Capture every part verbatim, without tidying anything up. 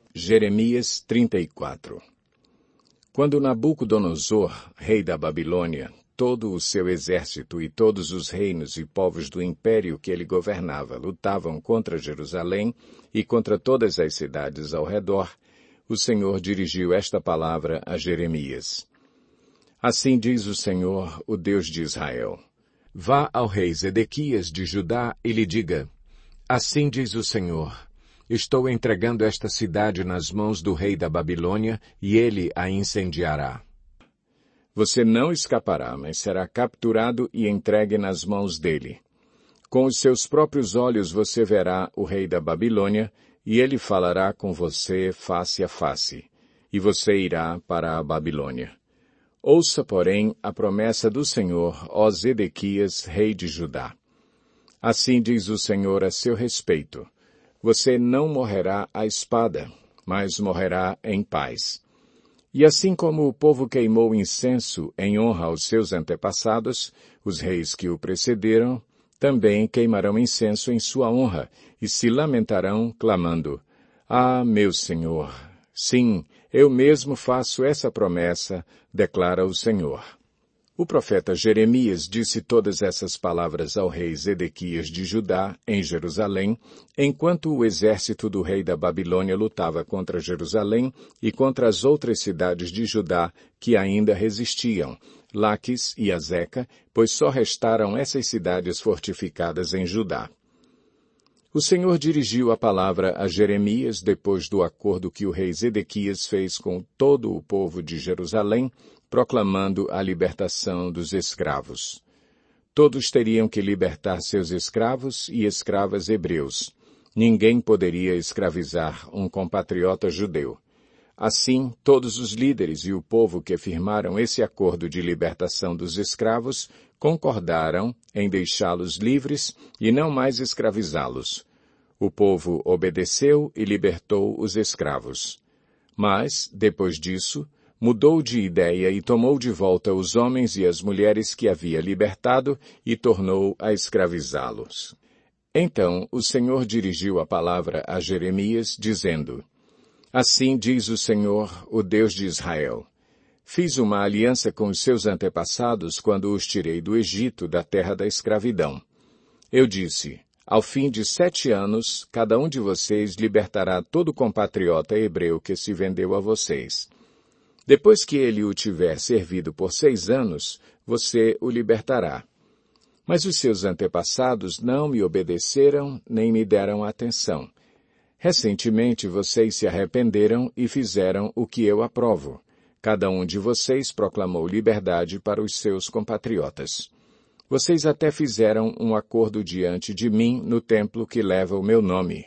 Jeremias trinta e quatro. Quando Nabucodonosor, rei da Babilônia, todo o seu exército e todos os reinos e povos do império que ele governava lutavam contra Jerusalém e contra todas as cidades ao redor, o Senhor dirigiu esta palavra a Jeremias. Assim diz o Senhor, o Deus de Israel. Vá ao rei Zedequias de Judá e lhe diga, assim diz o Senhor, estou entregando esta cidade nas mãos do rei da Babilônia e ele a incendiará. Você não escapará, mas será capturado e entregue nas mãos dele. Com os seus próprios olhos você verá o rei da Babilônia e ele falará com você face a face, e você irá para a Babilônia. Ouça, porém, a promessa do Senhor, ó Zedequias, rei de Judá. Assim diz o Senhor a seu respeito. Você não morrerá à espada, mas morrerá em paz. E assim como o povo queimou incenso em honra aos seus antepassados, os reis que o precederam, também queimarão incenso em sua honra e se lamentarão, clamando, Ah, meu Senhor! Sim, eu mesmo faço essa promessa, declara o Senhor. O profeta Jeremias disse todas essas palavras ao rei Zedequias de Judá, em Jerusalém, enquanto o exército do rei da Babilônia lutava contra Jerusalém e contra as outras cidades de Judá que ainda resistiam, Laquis e Azeca, pois só restaram essas cidades fortificadas em Judá. O Senhor dirigiu a palavra a Jeremias depois do acordo que o rei Zedequias fez com todo o povo de Jerusalém, proclamando a libertação dos escravos. Todos teriam que libertar seus escravos e escravas hebreus. Ninguém poderia escravizar um compatriota judeu. Assim, todos os líderes e o povo que firmaram esse acordo de libertação dos escravos concordaram em deixá-los livres e não mais escravizá-los. O povo obedeceu e libertou os escravos. Mas, depois disso, mudou de ideia e tomou de volta os homens e as mulheres que havia libertado e tornou a escravizá-los. Então o Senhor dirigiu a palavra a Jeremias, dizendo, Assim diz o Senhor, o Deus de Israel. Fiz uma aliança com os seus antepassados quando os tirei do Egito, da terra da escravidão. Eu disse, ao fim de sete anos, cada um de vocês libertará todo compatriota hebreu que se vendeu a vocês. Depois que ele o tiver servido por seis anos, você o libertará. Mas os seus antepassados não me obedeceram nem me deram atenção. Recentemente vocês se arrependeram e fizeram o que eu aprovo. Cada um de vocês proclamou liberdade para os seus compatriotas. Vocês até fizeram um acordo diante de mim no templo que leva o meu nome.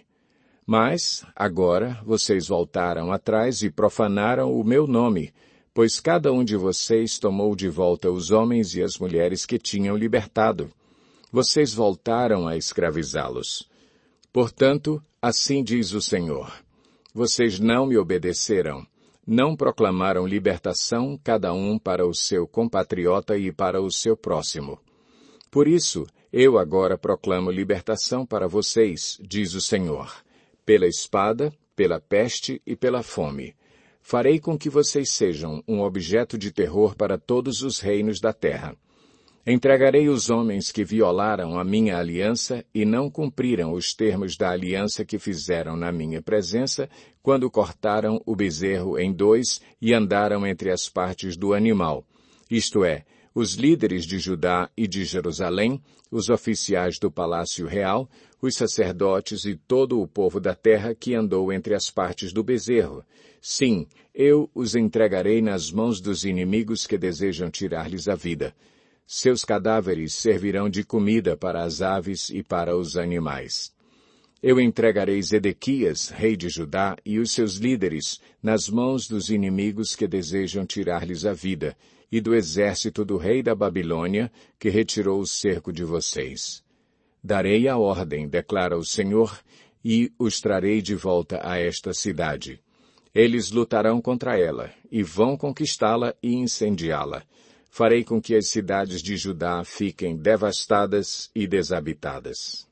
Mas, agora, vocês voltaram atrás e profanaram o meu nome, pois cada um de vocês tomou de volta os homens e as mulheres que tinham libertado. Vocês voltaram a escravizá-los. Portanto, assim diz o Senhor. Vocês não me obedeceram, não proclamaram libertação cada um para o seu compatriota e para o seu próximo. Por isso, eu agora proclamo libertação para vocês, diz o Senhor. Pela espada, pela peste e pela fome. Farei com que vocês sejam um objeto de terror para todos os reinos da terra. Entregarei os homens que violaram a minha aliança e não cumpriram os termos da aliança que fizeram na minha presença, quando cortaram o bezerro em dois e andaram entre as partes do animal, isto é, os líderes de Judá e de Jerusalém, os oficiais do palácio real, os sacerdotes e todo o povo da terra que andou entre as partes do bezerro. Sim, eu os entregarei nas mãos dos inimigos que desejam tirar-lhes a vida. Seus cadáveres servirão de comida para as aves e para os animais. Eu entregarei Zedequias, rei de Judá, e os seus líderes nas mãos dos inimigos que desejam tirar-lhes a vida, e do exército do rei da Babilônia, que retirou o cerco de vocês. Darei a ordem, declara o Senhor, e os trarei de volta a esta cidade. Eles lutarão contra ela, e vão conquistá-la e incendiá-la. Farei com que as cidades de Judá fiquem devastadas e desabitadas.